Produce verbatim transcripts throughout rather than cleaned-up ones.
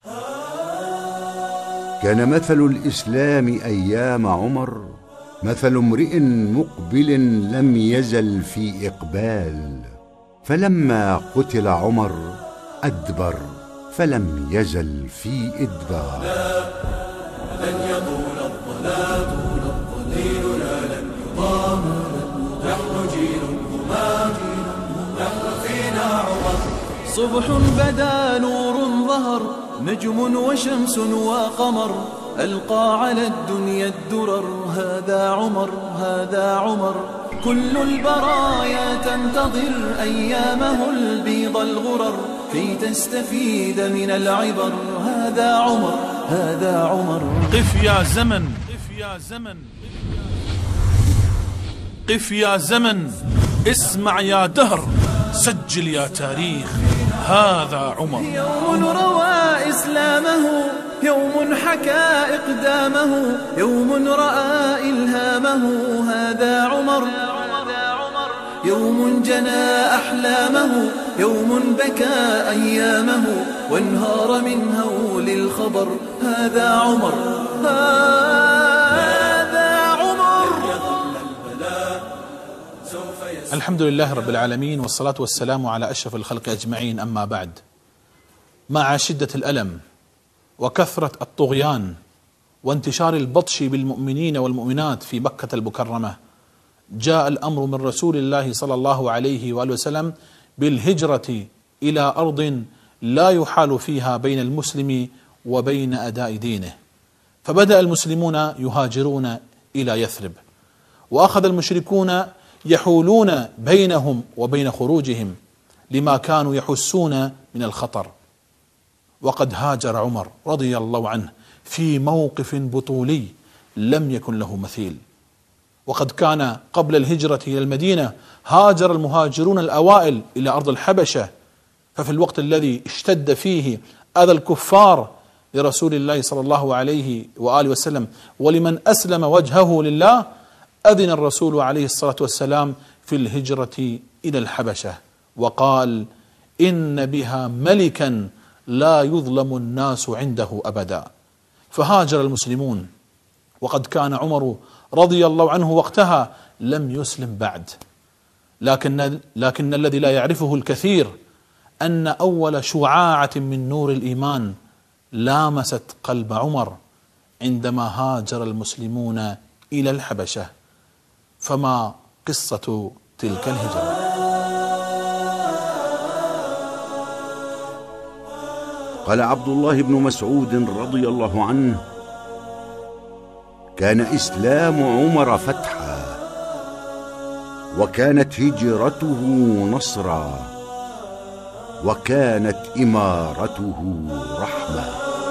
كان مثل الإسلام أيام عمر مثل امرئ مقبل لم يزل في إقبال، فلما قتل عمر أدبر فلم يزل في إدبار. لا لن يطول الظلام، ديننا لن يضام، نحن جيل همام، نحن فينا عمر. صبح بدا نور ظهر، نجم وشمس وقمر، ألقى على الدنيا الدرر. هذا عمر هذا عمر، كل البرايا تنتظر أيامه البيض الغرر، كي تستفيد من العبر. هذا عمر هذا عمر. قف يا زمن، قف يا زمن، قف يا زمن، اسمع يا دهر، سجل يا تاريخ. هذا عمر. يوم روى إسلامه، يوم حكى إقدامه، يوم رأى إلهامه. هذا عمر. يوم جنى أحلامه، يوم بكى أيامه، وانهار من هول الخبر. هذا عمر هذا عمر. الحمد لله رب العالمين، والصلاة والسلام على أشرف الخلق أجمعين. أما بعد، مع شدة الألم وكثرة الطغيان وانتشار البطش بالمؤمنين والمؤمنات في مكة المكرمة، جاء الأمر من رسول الله صلى الله عليه وآله وسلم بالهجرة إلى أرض لا يحال فيها بين المسلم وبين أداء دينه. فبدأ المسلمون يهاجرون إلى يثرب، وأخذ المشركون يحولون بينهم وبين خروجهم لما كانوا يحسون من الخطر. وقد هاجر عمر رضي الله عنه في موقف بطولي لم يكن له مثيل. وقد كان قبل الهجرة إلى المدينة هاجر المهاجرون الأوائل إلى أرض الحبشة، ففي الوقت الذي اشتد فيه أذى الكفار لرسول الله صلى الله عليه وآله وسلم ولمن أسلم وجهه لله، أذن الرسول عليه الصلاة والسلام في الهجرة إلى الحبشة، وقال: إن بها ملكا لا يظلم الناس عنده أبدا. فهاجر المسلمون، وقد كان عمر رضي الله عنه وقتها لم يسلم بعد، لكن, لكن الذي لا يعرفه الكثير أن أول شعاعة من نور الإيمان لامست قلب عمر عندما هاجر المسلمون إلى الحبشة. فما قصة تلك الهجرة؟ قال عبد الله بن مسعود رضي الله عنه: كان إسلام عمر فتحا، وكانت هجرته نصرا، وكانت إمارته رحمة.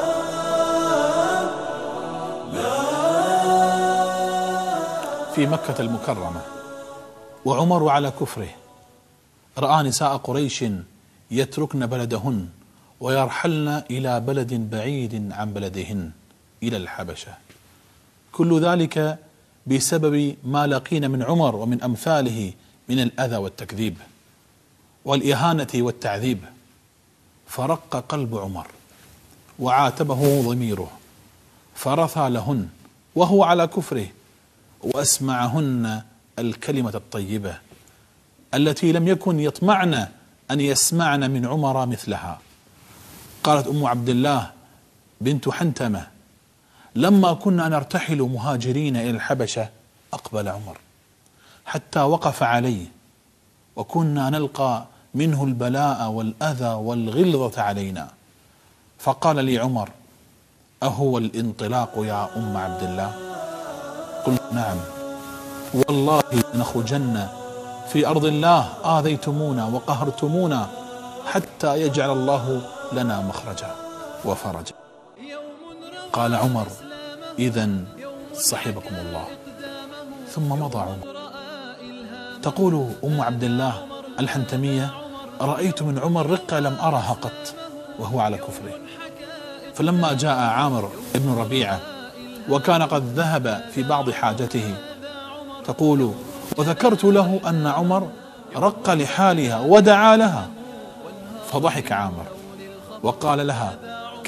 في مكة المكرمة وعمر على كفره رأى نساء قريش يتركن بلدهن ويرحلن إلى بلد بعيد عن بلدهن إلى الحبشة، كل ذلك بسبب ما لقين من عمر ومن أمثاله من الأذى والتكذيب والإهانة والتعذيب. فرق قلب عمر وعاتبه ضميره، فرثى لهن وهو على كفره، وأسمعهن الكلمة الطيبة التي لم يكن يطمعن أن يسمعن من عمر مثلها. قالت أم عبد الله بنت حنتمة: لما كنا نرتحل مهاجرين إلى الحبشة أقبل عمر حتى وقف عليه، وكنا نلقى منه البلاء والأذى والغلظة علينا، فقال لي عمر: أهو الانطلاق يا أم عبد الله؟ قلت: نعم، والله لنخرجن في أرض الله آذيتمونا وقهرتمونا حتى يجعل الله لنا مخرجا وفرجا. قال عمر: إذن صحبكم الله. ثم مضى عمر. تقول أم عبد الله الحنتمية: رأيت من عمر رقة لم أرها قط وهو على كفره. فلما جاء عامر بن ربيعة وكان قد ذهب في بعض حاجته، تقول: وذكرت له أن عمر رق لحالها ودعا لها، فضحك عامر وقال لها: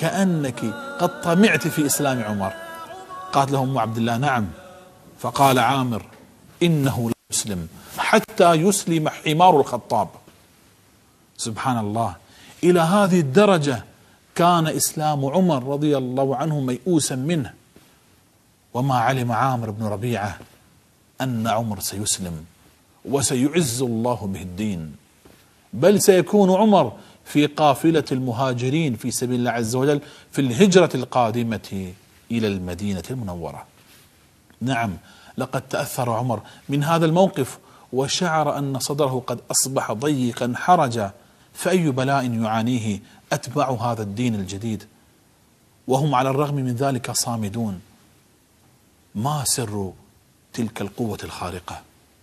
كأنك قد طمعت في إسلام عمر. قالت له أم عبد الله نعم. فقال عامر إنه لا يسلم حتى يسلم حمار الخطاب. سبحان الله، إلى هذه الدرجة كان إسلام عمر رضي الله عنه ميؤوسا منه. وما علم عامر بن ربيعة أن عمر سيسلم وسيعز الله به الدين، بل سيكون عمر في قافلة المهاجرين في سبيل الله عز وجل في الهجرة القادمة إلى المدينة المنورة. نعم، لقد تأثر عمر من هذا الموقف وشعر أن صدره قد أصبح ضيقا حرجا، فأي بلاء يعانيه أتباع هذا الدين الجديد وهم على الرغم من ذلك صامدون. ما سر تلك القوة الخارقة؟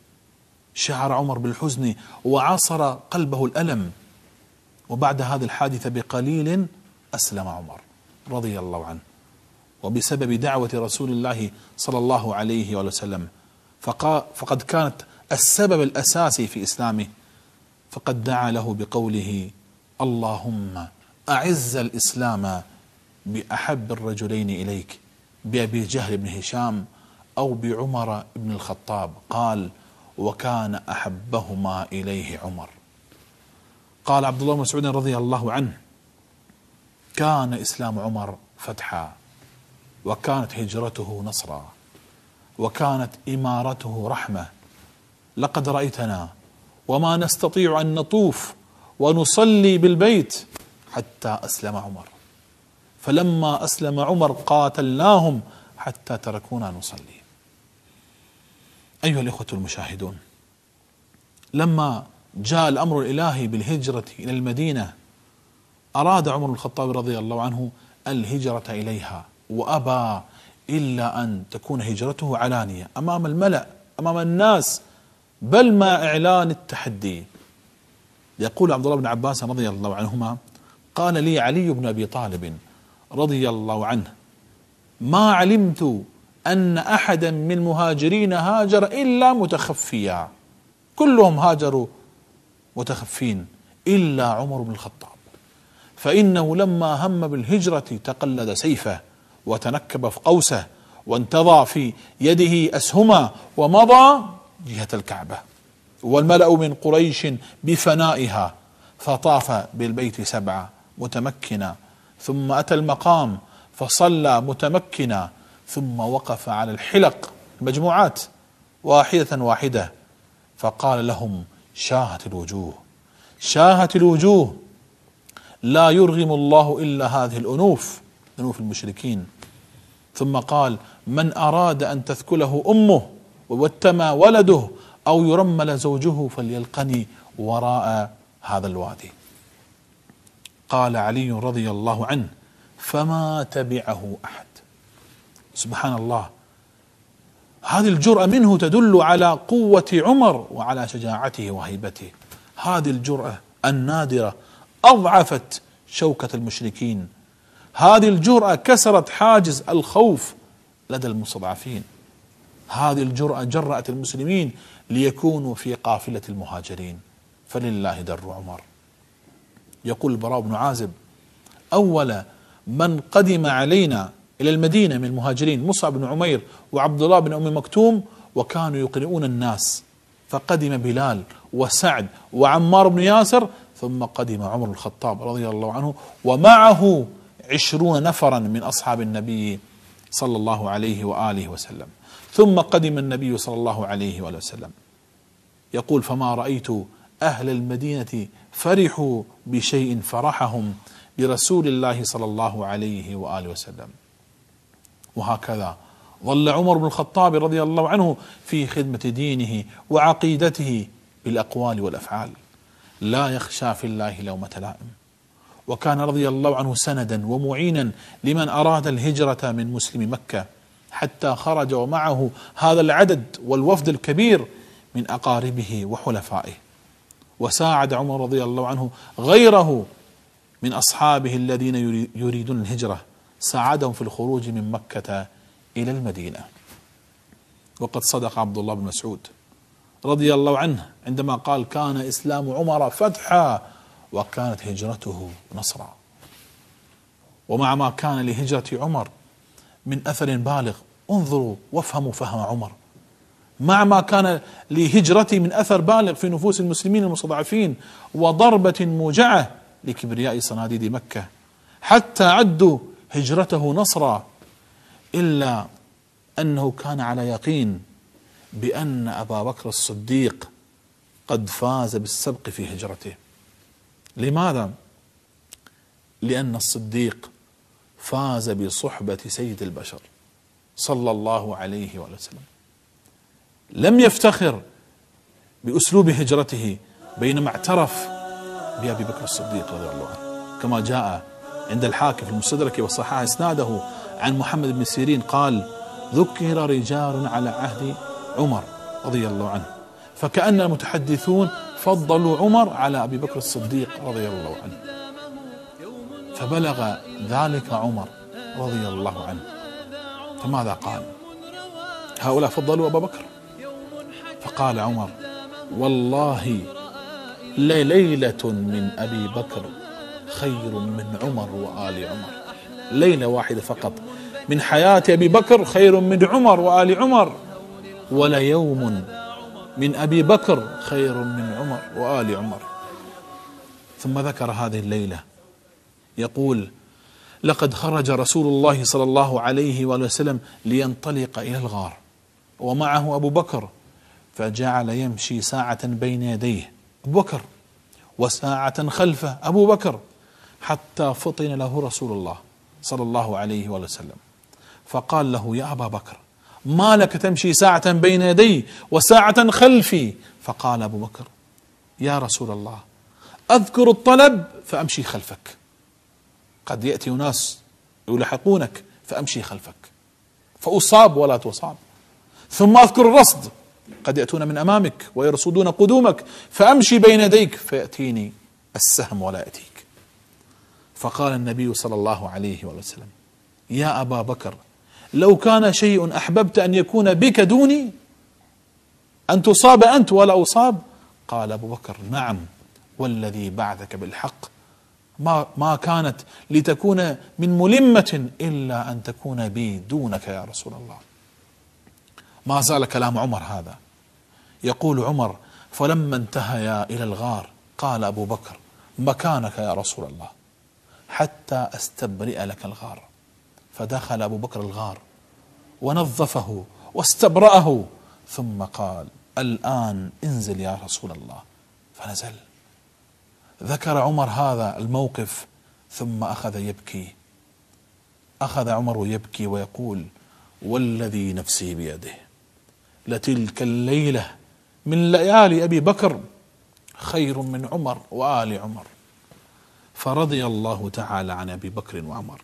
شعر عمر بالحزن وعاصر قلبه الألم، وبعد هذه الحادثة بقليل أسلم عمر رضي الله عنه، وبسبب دعوة رسول الله صلى الله عليه وسلم، فقد كانت السبب الأساسي في إسلامه، فقد دعا له بقوله اللهم أعز الإسلام بأحب الرجلين إليك، بأبي جهل بن هشام أو بعمر بن الخطاب. قال وكان أحبهما إليه عمر. قال عبد الله بن مسعود رضي الله عنه كان إسلام عمر فتحا، وكانت هجرته نصرا، وكانت إمارته رحمة. لقد رأيتنا وما نستطيع أن نطوف ونصلي بالبيت حتى أسلم عمر، فلما أسلم عمر قاتلناهم حتى تركونا نصلي. أيها الإخوة المشاهدون، لما جاء الأمر الإلهي بالهجرة إلى المدينة أراد عمر بن الخطاب رضي الله عنه الهجرة إليها، وأبى إلا أن تكون هجرته علانية أمام الملأ أمام الناس، بل مع إعلان التحدي. يقول عبد الله بن عباس رضي الله عنهما قال لي علي بن أبي طالب رضي الله عنه ما علمت أن أحدا من المهاجرين هاجر إلا متخفيا، كلهم هاجروا متخفين إلا عمر بن الخطاب، فإنه لما هم بالهجرة تقلد سيفه وتنكب في قوسه وانتضى في يده أسهما ومضى جهة الكعبة، والملأ من قريش بفنائها، فطاف بالبيت سبعة متمكنا، ثم أتى المقام فصلى متمكنا، ثم وقف على الحلق مجموعات واحدة واحدة فقال لهم شاهت الوجوه شاهت الوجوه، لا يرغم الله إلا هذه الأنوف، أنوف المشركين. ثم قال من أراد أن تثكله أمه ووتم ولده أو يرمل زوجه فليلقني وراء هذا الوادي. قال علي رضي الله عنه فما تبعه أحد. سبحان الله، هذه الجرأة منه تدل على قوة عمر وعلى شجاعته وهيبته. هذه الجرأة النادرة أضعفت شوكة المشركين، هذه الجرأة كسرت حاجز الخوف لدى المستضعفين، هذه الجرأة جرأت المسلمين ليكونوا في قافلة المهاجرين، فلله در عمر. يقول البراء بن عازب أول من قدم علينا إلى المدينة من المهاجرين مصعب بن عمير وعبد الله بن أم مكتوم، وكانوا يقرؤون الناس، فقدم بلال وسعد وعمار بن ياسر، ثم قدم عمر بن الخطاب رضي الله عنه ومعه عشرون نفرا من أصحاب النبي صلى الله عليه وآله وسلم، ثم قدم النبي صلى الله عليه وآله وسلم. يقول فما رأيت أهل المدينة فرحوا بشيء فرحهم برسول الله صلى الله عليه وآله وسلم. وهكذا ظل عمر بن الخطاب رضي الله عنه في خدمة دينه وعقيدته بالأقوال والأفعال، لا يخشى في الله لومة لائم، وكان رضي الله عنه سندا ومعينا لمن أراد الهجرة من مسلم مكة، حتى خرج ومعه هذا العدد والوفد الكبير من أقاربه وحلفائه. وساعد عمر رضي الله عنه غيره من أصحابه الذين يريدون الهجرة، ساعدهم في الخروج من مكة إلى المدينة. وقد صدق عبد الله بن مسعود رضي الله عنه عندما قال كان إسلام عمر فتحا وكانت هجرته نصرا. ومع ما كان لهجرة عمر من أثر بالغ، انظروا وافهموا فهم عمر، مع ما كان لهجرته من أثر بالغ في نفوس المسلمين المستضعفين وضربة موجعة لكبرياء صناديد مكة، حتى عدوا هجرته نصرا، إلا أنه كان على يقين بأن أبا بكر الصديق قد فاز بالسبق في هجرته. لماذا؟ لأن الصديق فاز بصحبة سيد البشر صلى الله عليه وسلم، لم يفتخر بأسلوب هجرته، بينما اعترف بأبي بكر الصديق رضي الله عنه، كما جاء عند الحاكم في المستدرك وصحح إسناده عن محمد بن سيرين قال: ذكر رجال على عهد عمر رضي الله عنه، فكأن المتحدثون فضلوا عمر على أبي بكر الصديق رضي الله عنه، فبلغ ذلك عمر رضي الله عنه، فماذا قال؟ هؤلاء فضلوا أبا بكر، فقال عمر: والله لليلة من أبي بكر خير من عمر وآل عمر. ليلة واحدة فقط من حياة أبي بكر خير من عمر وآل عمر، وليوم من أبي بكر خير من عمر وآل عمر. ثم ذكر هذه الليلة يقول: لقد خرج رسول الله صلى الله عليه وآله وسلم لينطلق إلى الغار ومعه أبو بكر، فجعل يمشي ساعة بين يديه أبو بكر وساعة خلفه أبو بكر، حتى فطن له رسول الله صلى الله عليه وآله وسلم، فقال له: يا أبا بكر، ما لك تمشي ساعة بين يدي وساعة خلفي؟ فقال أبو بكر: يا رسول الله، أذكر الطلب فأمشي خلفك، قد يأتي ناس يلحقونك فأمشي خلفك فأصاب ولا تصاب، ثم أذكر الرصد، قد يأتون من أمامك ويرصدون قدومك فأمشي بين يديك فيأتيني السهم ولا يأتيك. فقال النبي صلى الله عليه وسلم: يا أبا بكر، لو كان شيء أحببت أن يكون بك دوني، أن تصاب أنت ولا أصاب؟ قال أبو بكر: نعم والذي بعثك بالحق، ما ما كانت لتكون من ملمة إلا أن تكون بي دونك يا رسول الله. ما زال كلام عمر هذا، يقول عمر: فلما انتهيا إلى الغار قال أبو بكر: مكانك يا رسول الله حتى أستبرئ لك الغار. فدخل أبو بكر الغار ونظفه واستبرأه، ثم قال: الآن انزل يا رسول الله، فنزل. ذكر عمر هذا الموقف ثم أخذ يبكي، أخذ عمر يبكي ويقول: والذي نفسي بيده لتلك الليلة من ليالي أبي بكر خير من عمر وآل عمر. فرضي الله تعالى عن أبي بكر وعمر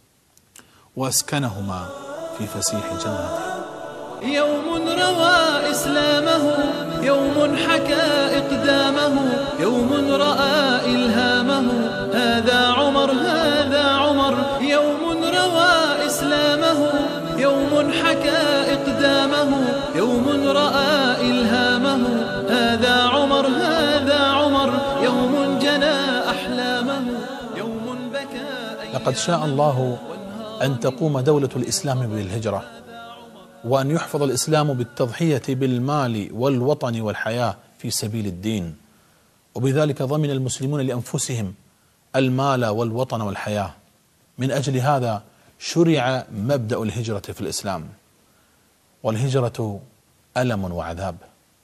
وأسكنهما في فسيح جنته. يوم روى إسلامه، يوم حكى إقدامه، يوم رأى إلهامه، هذا عمر هذا عمر. يوم روى إسلامه، يوم حكى إقدامه، يوم رأى إلهامه، هذا عمر هذا عمر. يوم جنى أحلامه، يوم بكى. لقد شاء الله أن تقوم دولة الإسلام بالهجرة، وأن يحفظ الإسلام بالتضحية بالمال والوطن والحياة في سبيل الدين، وبذلك ضمن المسلمون لأنفسهم المال والوطن والحياة. من أجل هذا شرع مبدأ الهجرة في الإسلام، والهجرة ألم وعذاب،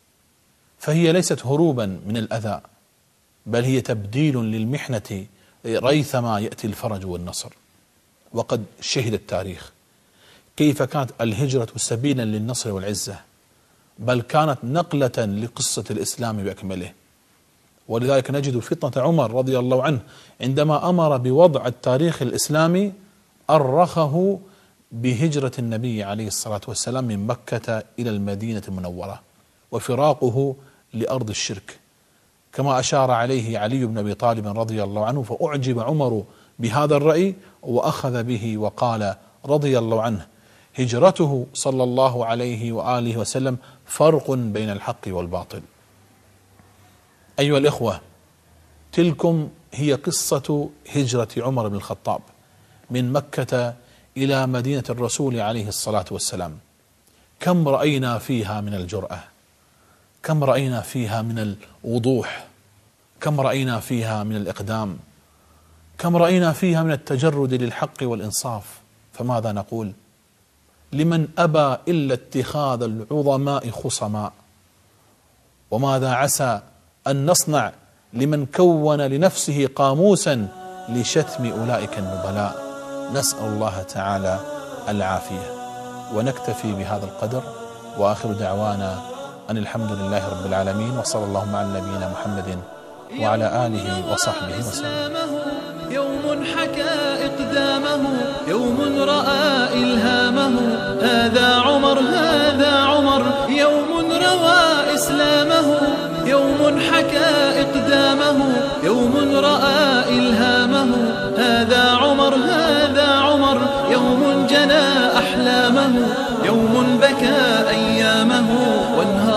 فهي ليست هروبا من الأذى، بل هي تبديل للمحنة ريثما يأتي الفرج والنصر. وقد شهد التاريخ كيف كانت الهجرة سبيلا للنصر والعزة، بل كانت نقلة لقصة الإسلام بأكمله. ولذلك نجد فتنة عمر رضي الله عنه عندما أمر بوضع التاريخ الإسلامي أرخه بهجرة النبي عليه الصلاة والسلام من مكة إلى المدينة المنورة وفراقه لأرض الشرك، كما أشار عليه علي بن أبي طالب رضي الله عنه. فأعجب عمر بهذا الرأي وأخذ به وقال رضي الله عنه: هجرته صلى الله عليه وآله وسلم فرق بين الحق والباطل. أيها الإخوة، تلكم هي قصة هجرة عمر بن الخطاب من مكة إلى مدينة الرسول عليه الصلاة والسلام، كم رأينا فيها من الجرأة، كم رأينا فيها من الوضوح، كم رأينا فيها من الإقدام، كم رأينا فيها من التجرد للحق والإنصاف. فماذا نقول لمن أبى إلا اتخاذ العظماء خصما؟ وماذا عسى أن نصنع لمن كون لنفسه قاموسا لشتم أولئك النبلاء؟ نسأل الله تعالى العافية. ونكتفي بهذا القدر، وآخر دعوانا أن الحمد لله رب العالمين، وصلى اللهم على نبينا محمد وعلى آله وصحبه وسلم. يوم حكى إقدامه، يوم رأى إلهامه، هذا عمر هذا عمر، يوم روى إسلامه، يوم حكى إقدامه، يوم رأى إلهامه، هذا عمر هذا عمر، يوم جنى أحلامه، يوم بكى أيامه وانهار